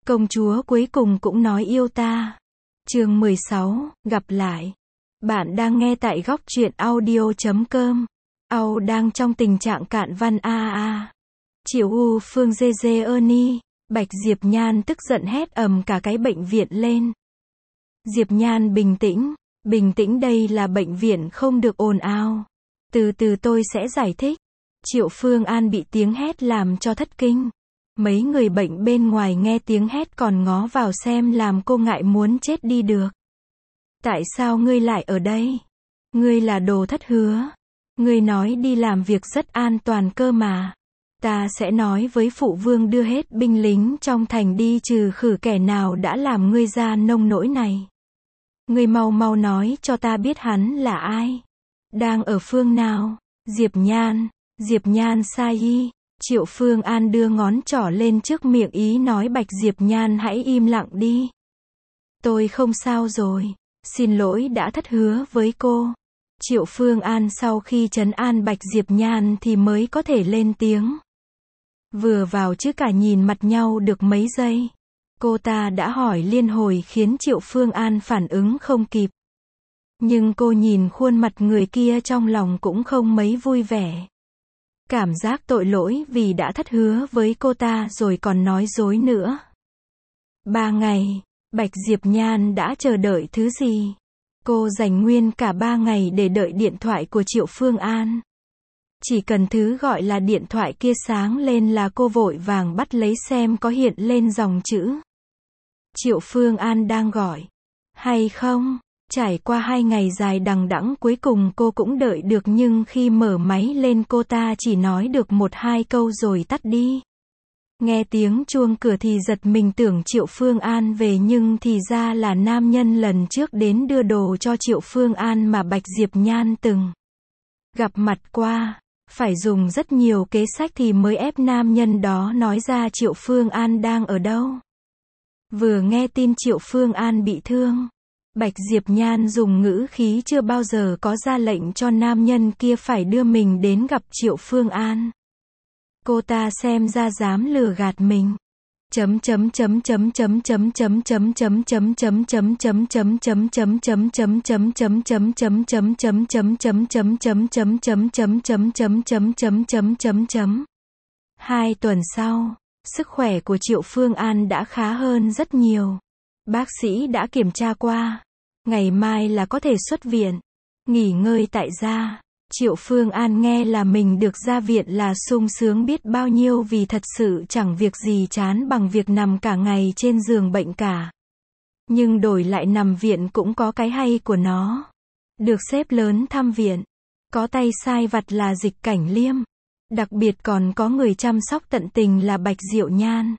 Công chúa cuối cùng cũng nói yêu ta. Chương 16, gặp lại. Bạn đang nghe tại góc truyện audio.com. Au đang trong tình trạng cạn văn a. Triệu U Phương dê dê ơ ni. Bạch Diệp Nhan tức giận hét ầm cả cái bệnh viện lên. Diệp Nhan bình tĩnh đây là bệnh viện không được ồn ào. Từ từ tôi sẽ giải thích. Triệu Phương An bị tiếng hét làm cho thất kinh. Mấy người bệnh bên ngoài nghe tiếng hét còn ngó vào xem làm cô ngại muốn chết đi được. Tại sao ngươi lại ở đây? Ngươi là đồ thất hứa. Ngươi nói đi làm việc rất an toàn cơ mà. Ta sẽ nói với phụ vương đưa hết binh lính trong thành đi trừ khử kẻ nào đã làm ngươi ra nông nỗi này. Ngươi mau mau nói cho ta biết hắn là ai. Đang ở phương nào? Diệp Nhan sai y. Triệu Phương An đưa ngón trỏ lên trước miệng ý nói Bạch Diệp Nhan hãy im lặng đi. Tôi không sao rồi. Xin lỗi đã thất hứa với cô. Triệu Phương An sau khi trấn an Bạch Diệp Nhan thì mới có thể lên tiếng. Vừa vào chứ cả nhìn mặt nhau được mấy giây. Cô ta đã hỏi liên hồi khiến Triệu Phương An phản ứng không kịp. Nhưng cô nhìn khuôn mặt người kia trong lòng cũng không mấy vui vẻ. Cảm giác tội lỗi vì đã thất hứa với cô ta rồi còn nói dối nữa. 3 ngày, Bạch Diệp Nhan đã chờ đợi thứ gì? Cô dành nguyên cả 3 ngày để đợi điện thoại của Triệu Phương An. Chỉ cần thứ gọi là điện thoại kia sáng lên là cô vội vàng bắt lấy xem có hiện lên dòng chữ. Triệu Phương An đang gọi. Hay không? Trải qua 2 ngày dài đằng đẵng cuối cùng cô cũng đợi được nhưng khi mở máy lên cô ta chỉ nói được 1-2 câu rồi tắt đi. Nghe tiếng chuông cửa thì giật mình tưởng Triệu Phương An về nhưng thì ra là nam nhân lần trước đến đưa đồ cho Triệu Phương An mà Bạch Diệp Nhan từng gặp mặt qua. Phải dùng rất nhiều kế sách thì mới ép nam nhân đó nói ra Triệu Phương An đang ở đâu. Vừa nghe tin Triệu Phương An bị thương, Bạch Diệp Nhan dùng ngữ khí chưa bao giờ có ra lệnh cho nam nhân kia phải đưa mình đến gặp Triệu Phương An. Cô ta xem ra dám lừa gạt mình. Hai tuần sau, sức khỏe của Triệu Phương An đã khá hơn rất nhiều. Bác sĩ đã kiểm tra qua. Ngày mai là có thể xuất viện. Nghỉ ngơi tại gia. Triệu Phương An nghe là mình được ra viện là sung sướng biết bao nhiêu vì thật sự chẳng việc gì chán bằng việc nằm cả ngày trên giường bệnh cả. Nhưng đổi lại nằm viện cũng có cái hay của nó. Được sếp lớn thăm viện. Có tay sai vặt là Dịch Cảnh Liêm. Đặc biệt còn có người chăm sóc tận tình là Bạch Diệu Nhan.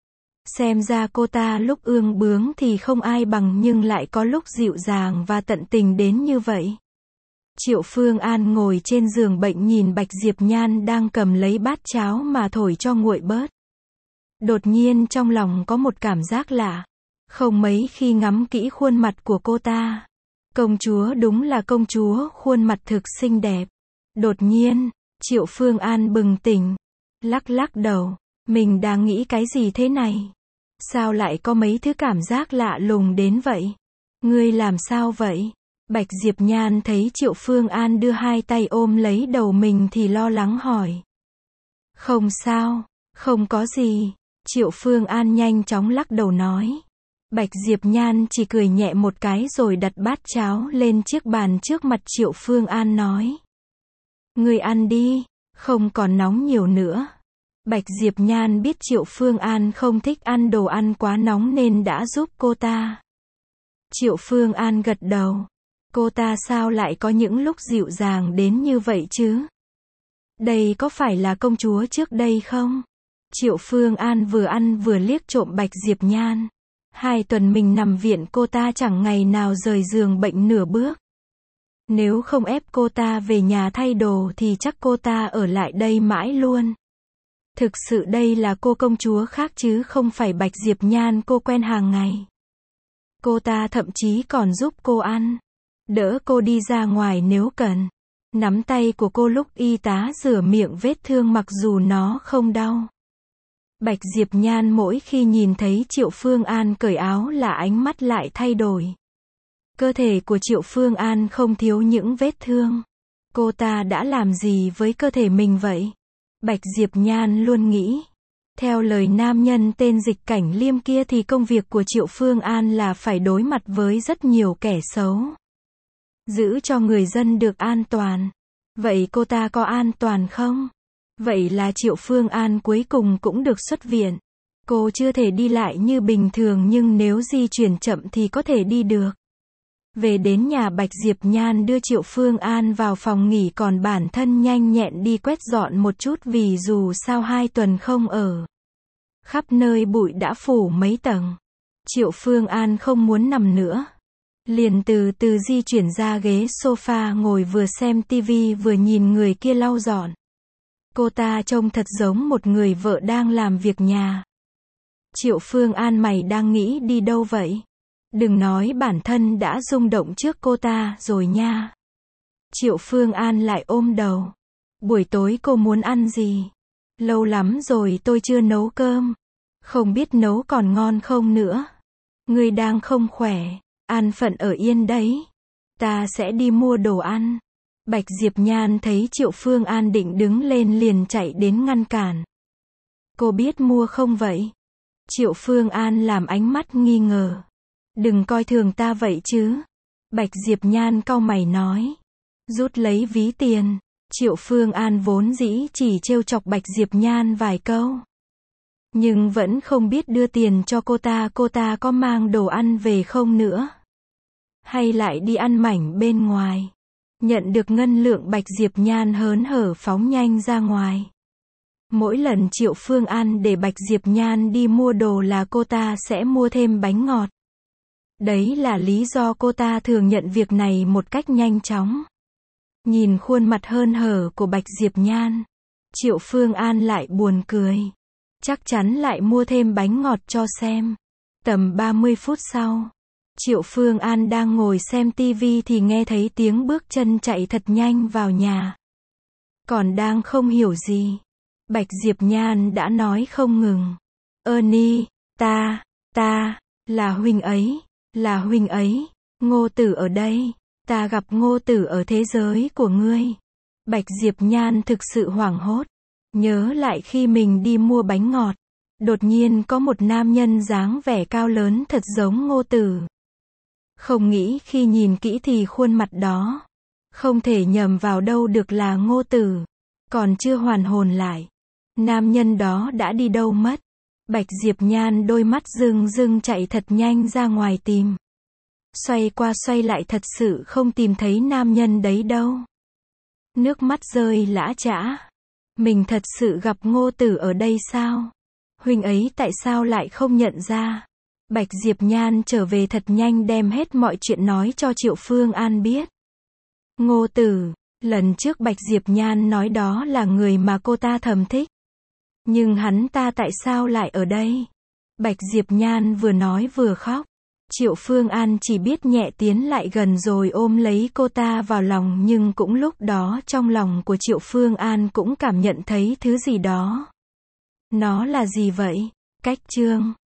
Xem ra cô ta lúc ương bướng thì không ai bằng nhưng lại có lúc dịu dàng và tận tình đến như vậy. Triệu Phương An ngồi trên giường bệnh nhìn Bạch Diệp Nhan đang cầm lấy bát cháo mà thổi cho nguội bớt. Đột nhiên trong lòng có một cảm giác lạ. Không mấy khi ngắm kỹ khuôn mặt của cô ta. Công chúa đúng là công chúa, khuôn mặt thực xinh đẹp. Đột nhiên, Triệu Phương An bừng tỉnh. Lắc đầu. Mình đang nghĩ cái gì thế này? Sao lại có mấy thứ cảm giác lạ lùng đến vậy? Ngươi làm sao vậy? Bạch Diệp Nhan thấy Triệu Phương An đưa 2 tay ôm lấy đầu mình thì lo lắng hỏi. Không sao, không có gì. Triệu Phương An nhanh chóng lắc đầu nói. Bạch Diệp Nhan chỉ cười nhẹ một cái rồi đặt bát cháo lên chiếc bàn trước mặt Triệu Phương An nói. Ngươi ăn đi, không còn nóng nhiều nữa. Bạch Diệp Nhan biết Triệu Phương An không thích ăn đồ ăn quá nóng nên đã giúp cô ta. Triệu Phương An gật đầu. Cô ta sao lại có những lúc dịu dàng đến như vậy chứ? Đây có phải là công chúa trước đây không? Triệu Phương An vừa ăn vừa liếc trộm Bạch Diệp Nhan. 2 tuần mình nằm viện cô ta chẳng ngày nào rời giường bệnh nửa bước. Nếu không ép cô ta về nhà thay đồ thì chắc cô ta ở lại đây mãi luôn. Thực sự đây là cô công chúa khác chứ không phải Bạch Diệp Nhan cô quen hàng ngày. Cô ta thậm chí còn giúp cô ăn. Đỡ cô đi ra ngoài nếu cần. Nắm tay của cô lúc y tá rửa miệng vết thương mặc dù nó không đau. Bạch Diệp Nhan mỗi khi nhìn thấy Triệu Phương An cởi áo là ánh mắt lại thay đổi. Cơ thể của Triệu Phương An không thiếu những vết thương. Cô ta đã làm gì với cơ thể mình vậy? Bạch Diệp Nhan luôn nghĩ. Theo lời nam nhân tên Dịch Cảnh Liêm kia thì công việc của Triệu Phương An là phải đối mặt với rất nhiều kẻ xấu. Giữ cho người dân được an toàn. Vậy cô ta có an toàn không? Vậy là Triệu Phương An cuối cùng cũng được xuất viện. Cô chưa thể đi lại như bình thường nhưng nếu di chuyển chậm thì có thể đi được. Về đến nhà Bạch Diệp Nhan đưa Triệu Phương An vào phòng nghỉ còn bản thân nhanh nhẹn đi quét dọn một chút vì dù sao 2 tuần không ở. Khắp nơi bụi đã phủ mấy tầng. Triệu Phương An không muốn nằm nữa. Liền từ từ di chuyển ra ghế sofa ngồi vừa xem tivi vừa nhìn người kia lau dọn. Cô ta trông thật giống một người vợ đang làm việc nhà. Triệu Phương An mày đang nghĩ đi đâu vậy? Đừng nói bản thân đã rung động trước cô ta rồi nha. Triệu Phương An lại ôm đầu. Buổi tối cô muốn ăn gì? Lâu lắm rồi tôi chưa nấu cơm. Không biết nấu còn ngon không nữa. Ngươi đang không khỏe. An phận ở yên đấy. Ta sẽ đi mua đồ ăn. Bạch Diệp Nhan thấy Triệu Phương An định đứng lên liền chạy đến ngăn cản. Cô biết mua không vậy? Triệu Phương An làm ánh mắt nghi ngờ. Đừng coi thường ta vậy chứ. Bạch Diệp Nhan cau mày nói. Rút lấy ví tiền. Triệu Phương An vốn dĩ chỉ trêu chọc Bạch Diệp Nhan vài câu. Nhưng vẫn không biết đưa tiền cho cô ta có mang đồ ăn về không nữa. Hay lại đi ăn mảnh bên ngoài. Nhận được ngân lượng Bạch Diệp Nhan hớn hở phóng nhanh ra ngoài. Mỗi lần Triệu Phương An để Bạch Diệp Nhan đi mua đồ là cô ta sẽ mua thêm bánh ngọt. Đấy là lý do cô ta thường nhận việc này một cách nhanh chóng. Nhìn khuôn mặt hớn hở của Bạch Diệp Nhan, Triệu Phương An lại buồn cười. Chắc chắn lại mua thêm bánh ngọt cho xem. Tầm 30 phút sau, Triệu Phương An đang ngồi xem tivi thì nghe thấy tiếng bước chân chạy thật nhanh vào nhà. Còn đang không hiểu gì, Bạch Diệp Nhan đã nói không ngừng. Ernie, là huynh ấy, Ngô Tử ở đây, ta gặp Ngô Tử ở thế giới của ngươi. Bạch Diệp Nhan thực sự hoảng hốt, nhớ lại khi mình đi mua bánh ngọt, đột nhiên có một nam nhân dáng vẻ cao lớn thật giống Ngô Tử. Không nghĩ khi nhìn kỹ thì khuôn mặt đó, không thể nhầm vào đâu được là Ngô Tử. Còn chưa hoàn hồn lại, nam nhân đó đã đi đâu mất. Bạch Diệp Nhan đôi mắt rưng rưng chạy thật nhanh ra ngoài tìm. Xoay qua xoay lại thật sự không tìm thấy nam nhân đấy đâu. Nước mắt rơi lã chã. Mình thật sự gặp Ngô Tử ở đây sao? Huynh ấy tại sao lại không nhận ra? Bạch Diệp Nhan trở về thật nhanh đem hết mọi chuyện nói cho Triệu Phương An biết. Ngô Tử, lần trước Bạch Diệp Nhan nói đó là người mà cô ta thầm thích. Nhưng hắn ta tại sao lại ở đây? Bạch Diệp Nhan vừa nói vừa khóc. Triệu Phương An chỉ biết nhẹ tiến lại gần rồi ôm lấy cô ta vào lòng nhưng cũng lúc đó trong lòng của Triệu Phương An cũng cảm nhận thấy thứ gì đó. Nó là gì vậy? Cách chương